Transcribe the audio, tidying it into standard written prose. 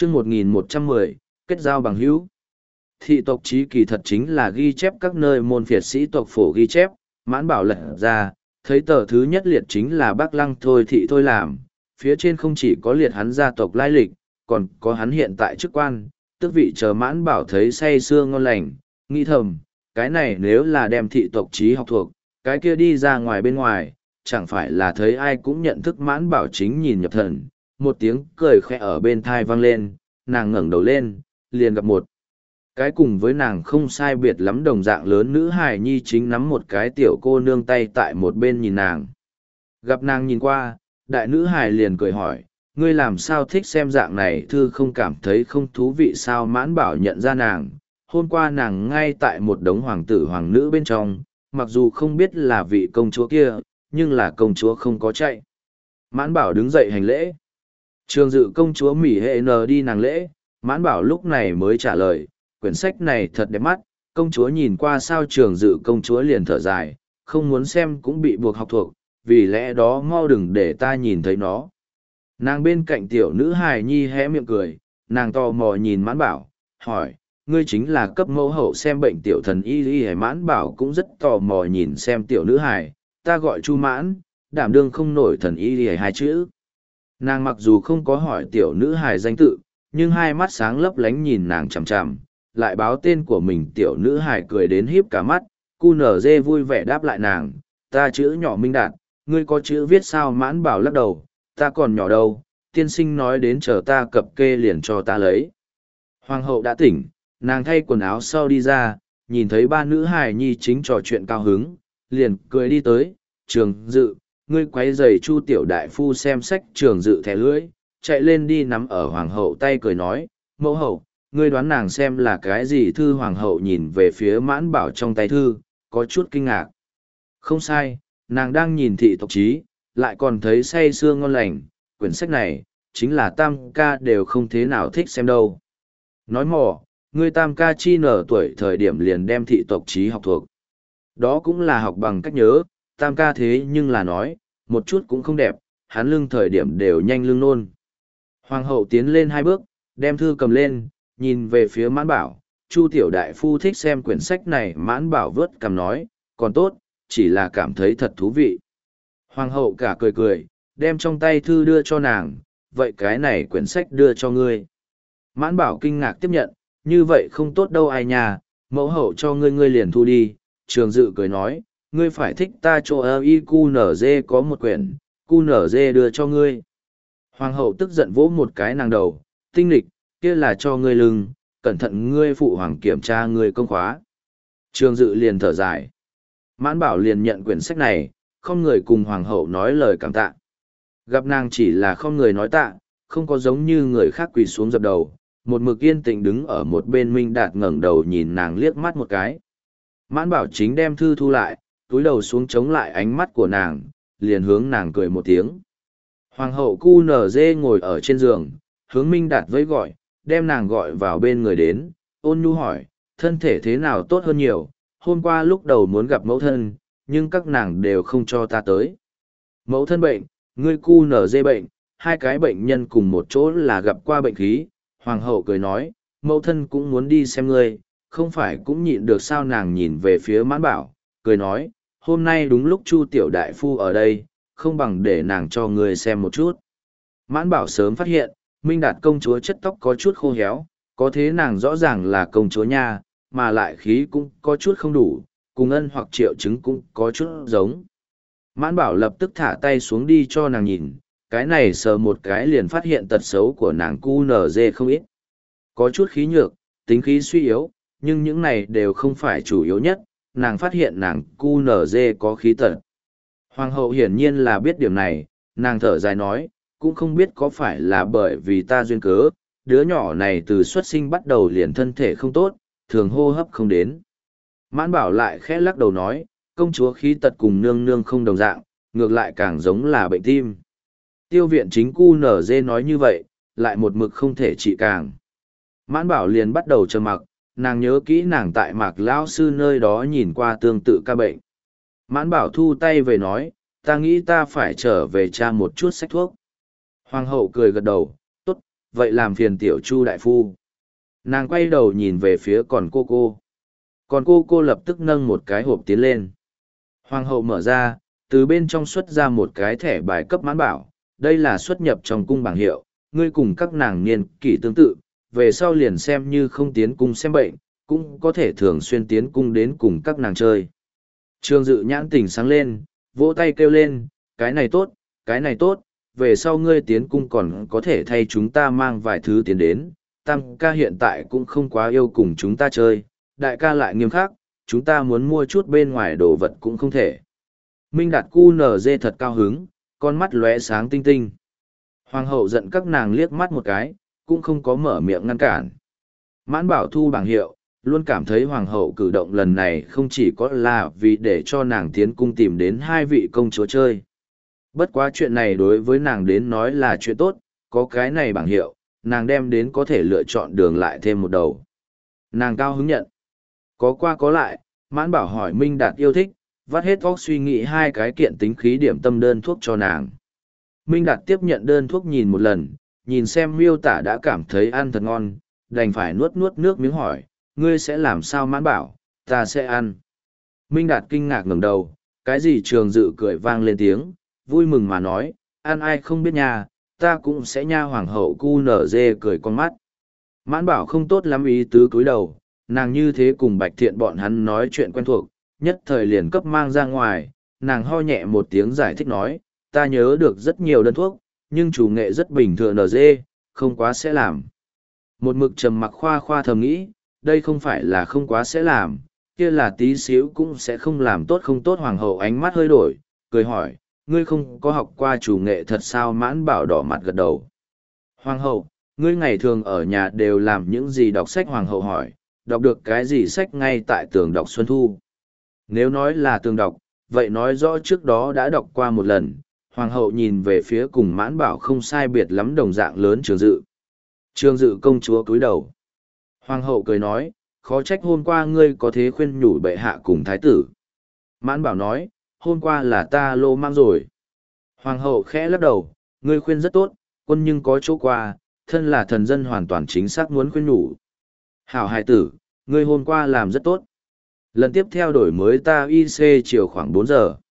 chương 1110, kết giao bằng hữu. Thị tộc chí kỳ thật chính là ghi chép các nơi môn phiệt sĩ tộc phổ ghi chép, Mãn Bảo lật ra, thấy tờ thứ nhất liệt chính là Bắc Lăng Thôi Thị Thôi làm, phía trên không chỉ có liệt hắn gia tộc lai lịch, còn có hắn hiện tại chức quan, tước vị chờ Mãn Bảo thấy say sưa ngon lành, nghĩ thầm, cái này nếu là đem thị tộc chí học thuộc, cái kia đi ra ngoài bên ngoài, chẳng phải là thấy ai cũng nhận thức Mãn Bảo chính nhìn nhập thần, một tiếng cười khẽ ở bên thai vang lên, nàng ngẩng đầu lên, liền gặp một cái cùng với nàng không sai biệt lắm đồng dạng lớn nữ hài nhi chính nắm một cái tiểu cô nương tay tại một bên nhìn nàng. Gặp nàng nhìn qua, đại nữ hài liền cười hỏi, ngươi làm sao thích xem dạng này thư không cảm thấy không thú vị sao? Mãn Bảo nhận ra nàng, hôm qua nàng ngay tại một đống hoàng tử hoàng nữ bên trong, mặc dù không biết là vị công chúa kia, nhưng là công chúa không có chạy. Mãn Bảo đứng dậy hành lễ. Trường Dự công chúa Mỹ Hệ N đi nàng lễ, Mãn Bảo lúc này mới trả lời, quyển sách này thật đẹp mắt. Công chúa nhìn qua sao? Trường Dự công chúa liền thở dài, không muốn xem cũng bị buộc học thuộc, vì lẽ đó mau đừng để ta nhìn thấy nó. Nàng bên cạnh tiểu nữ hài nhi hé miệng cười, nàng tò mò nhìn Mãn Bảo, hỏi, ngươi chính là cấp mẫu hậu xem bệnh tiểu thần y y? Mãn Bảo cũng rất tò mò nhìn xem tiểu nữ hài, ta gọi Chu Mãn, đảm đương không nổi thần y y hai chữ. Nàng mặc dù không có hỏi tiểu nữ hài danh tự, nhưng hai mắt sáng lấp lánh nhìn nàng chằm chằm, lại báo tên của mình. Tiểu nữ hài cười đến híp cả mắt, cu nở dê vui vẻ đáp lại nàng, ta chữ nhỏ Minh Đạt, ngươi có chữ viết sao? Mãn Bảo lắc đầu, ta còn nhỏ đâu, tiên sinh nói đến chờ ta cập kê liền cho ta lấy. Hoàng hậu đã tỉnh, nàng thay quần áo sau đi ra, nhìn thấy ba nữ hài nhi chính trò chuyện cao hứng, liền cười đi tới, Trường Dự, ngươi quấy giày Chu tiểu đại phu xem sách. Trường Dự thẻ lưỡi, chạy lên đi nắm ở hoàng hậu tay cười nói, mẫu hậu, ngươi đoán nàng xem là cái gì thư? Hoàng hậu nhìn về phía Mãn Bảo trong tay thư, có chút kinh ngạc. Không sai, nàng đang nhìn thị tộc chí, lại còn thấy say sưa ngon lành, quyển sách này, chính là tam ca đều không thế nào thích xem đâu. Nói mò, ngươi tam ca chi nở tuổi thời điểm liền đem thị tộc chí học thuộc. Đó cũng là học bằng cách nhớ, tam ca thế nhưng là nói, một chút cũng không đẹp, hắn lưng thời điểm đều nhanh lưng nôn. Hoàng hậu tiến lên hai bước, đem thư cầm lên, nhìn về phía Mãn Bảo, Chu tiểu đại phu thích xem quyển sách này. Mãn Bảo vớt cằm nói, còn tốt, chỉ là cảm thấy thật thú vị. Hoàng hậu cả cười cười, đem trong tay thư đưa cho nàng, vậy cái này quyển sách đưa cho ngươi. Mãn Bảo kinh ngạc tiếp nhận, như vậy không tốt đâu ai nhà, mẫu hậu cho ngươi ngươi liền thu đi. Trường Dự cười nói, ngươi phải thích ta cho y cu nở dê có một quyển, cu nở dê đưa cho ngươi. Hoàng hậu tức giận vỗ một cái nàng đầu, tinh lịch, kia là cho ngươi lưng, cẩn thận ngươi phụ hoàng kiểm tra ngươi công khóa. Trường Dự liền thở dài. Mãn Bảo liền nhận quyển sách này, không người cùng hoàng hậu nói lời cảm tạ. Gặp nàng chỉ là không người nói tạ, không có giống như người khác quỳ xuống dập đầu, một mực yên tĩnh đứng ở một bên. Minh Đạt ngẩng đầu nhìn nàng liếc mắt một cái. Mãn Bảo chính đem thư thu lại, túi đầu xuống chống lại ánh mắt của nàng, liền hướng nàng cười một tiếng. Hoàng hậu cu nở dê ngồi ở trên giường, hướng Minh Đạt với gọi, đem nàng gọi vào bên người đến, ôn nhu hỏi, thân thể thế nào? Tốt hơn nhiều, hôm qua lúc đầu muốn gặp mẫu thân, nhưng các nàng đều không cho ta tới. Mẫu thân bệnh, ngươi cu nở dê bệnh, hai cái bệnh nhân cùng một chỗ là gặp qua bệnh khí. Hoàng hậu cười nói, mẫu thân cũng muốn đi xem ngươi, không phải cũng nhịn được sao? Nàng nhìn về phía Mãn Bảo, cười nói, hôm nay đúng lúc Chu tiểu đại phu ở đây, không bằng để nàng cho ngươi xem một chút. Mãn Bảo sớm phát hiện, Minh Đạt công chúa chất tóc có chút khô héo, có thế nàng rõ ràng là công chúa nha, mà lại khí cũng có chút không đủ, cùng Ân hoặc Triệu chứng cũng có chút giống. Mãn Bảo lập tức thả tay xuống đi cho nàng nhìn, cái này sờ một cái liền phát hiện tật xấu của nàng cu nở dê không ít. Có chút khí nhược, tính khí suy yếu, nhưng những này đều không phải chủ yếu nhất, nàng phát hiện nàng cu nở dê có khí tật. Hoàng hậu hiển nhiên là biết điểm này, nàng thở dài nói, cũng không biết có phải là bởi vì ta duyên cớ, đứa nhỏ này từ xuất sinh bắt đầu liền thân thể không tốt, thường hô hấp không đến. Mãn Bảo lại khẽ lắc đầu nói, công chúa khí tật cùng nương nương không đồng dạng, ngược lại càng giống là bệnh tim. Tiêu viện chính cu nở dê nói như vậy, lại một mực không thể trị càng. Mãn Bảo liền bắt đầu trầm mặc, nàng nhớ kỹ nàng tại Mạc Lão sư nơi đó nhìn qua tương tự ca bệnh. Mãn Bảo thu tay về nói, ta nghĩ ta phải trở về tra một chút sách thuốc. Hoàng hậu cười gật đầu, tốt, vậy làm phiền tiểu Chu đại phu. Nàng quay đầu nhìn về phía còn cô. Còn cô lập tức nâng một cái hộp tiến lên. Hoàng hậu mở ra, từ bên trong xuất ra một cái thẻ bài cấp mãn bảo, đây là xuất nhập trong cung bảng hiệu, ngươi cùng các nàng niên kỷ tương tự, về sau liền xem như không tiến cung xem bệnh, cũng có thể thường xuyên tiến cung đến cùng các nàng chơi. Trương Dự nhãn tỉnh sáng lên, vỗ tay kêu lên, cái này tốt, về sau ngươi tiến cung còn có thể thay chúng ta mang vài thứ tiến đến, tam ca hiện tại cũng không quá yêu cùng chúng ta chơi, đại ca lại nghiêm khắc, chúng ta muốn mua chút bên ngoài đồ vật cũng không thể. Minh Đạt QNZ thật cao hứng, con mắt lóe sáng tinh tinh. Hoàng hậu giận các nàng liếc mắt một cái, cũng không có mở miệng ngăn cản. Mãn Bảo thu bảng hiệu, luôn cảm thấy hoàng hậu cử động lần này không chỉ có là vì để cho nàng tiến cung tìm đến hai vị công chúa chơi. Bất quá chuyện này đối với nàng đến nói là chuyện tốt, có cái này bảng hiệu, nàng đem đến có thể lựa chọn đường lại thêm một đầu. Nàng cao hứng nhận. Có qua có lại, Mãn Bảo hỏi Minh Đạt yêu thích, vắt hết óc suy nghĩ hai cái kiện tính khí điểm tâm đơn thuốc cho nàng. Minh Đạt tiếp nhận đơn thuốc nhìn một lần, nhìn xem miêu tả đã cảm thấy ăn thật ngon, đành phải nuốt nước miếng hỏi, ngươi sẽ làm sao Mãn Bảo, ta sẽ ăn. Minh Đạt kinh ngạc ngẩng đầu, cái gì Trường Dự cười vang lên tiếng, vui mừng mà nói, ăn ai không biết nha, ta cũng sẽ nha. Hoàng hậu QNZ cười con mắt. Mãn Bảo không tốt lắm ý tứ cúi đầu, nàng như thế cùng Bạch Thiện bọn hắn nói chuyện quen thuộc, nhất thời liền cấp mang ra ngoài, nàng ho nhẹ một tiếng giải thích nói, ta nhớ được rất nhiều đơn thuốc, nhưng chủ nghệ rất bình thường NG, không quá sẽ làm. Một mực trầm mặc khoa thầm nghĩ, đây không phải là không quá sẽ làm, kia là tí xíu cũng sẽ không làm tốt không tốt. Hoàng hậu ánh mắt hơi đổi, cười hỏi, ngươi không có học qua chủ nghệ thật sao? Mãn Bảo đỏ mặt gật đầu. Hoàng hậu, ngươi ngày thường ở nhà đều làm những gì? Đọc sách. Hoàng hậu hỏi, đọc được cái gì sách? Ngay tại tường đọc Xuân Thu. Nếu nói là tường đọc, vậy nói rõ trước đó đã đọc qua một lần. Hoàng hậu nhìn về phía cùng Mãn Bảo không sai biệt lắm đồng dạng lớn Trường Dự. Trường Dự công chúa cúi đầu. Hoàng hậu cười nói, khó trách hôm qua ngươi có thế khuyên nhủ bệ hạ cùng thái tử. Mãn Bảo nói, hôm qua là ta lô mang rồi. Hoàng hậu khẽ lắc đầu, ngươi khuyên rất tốt, quân nhưng có chỗ qua, thân là thần dân hoàn toàn chính xác muốn khuyên nhủ. Hảo hài tử, ngươi hôm qua làm rất tốt. Lần tiếp theo đổi mới ta IC chiều khoảng 4 giờ.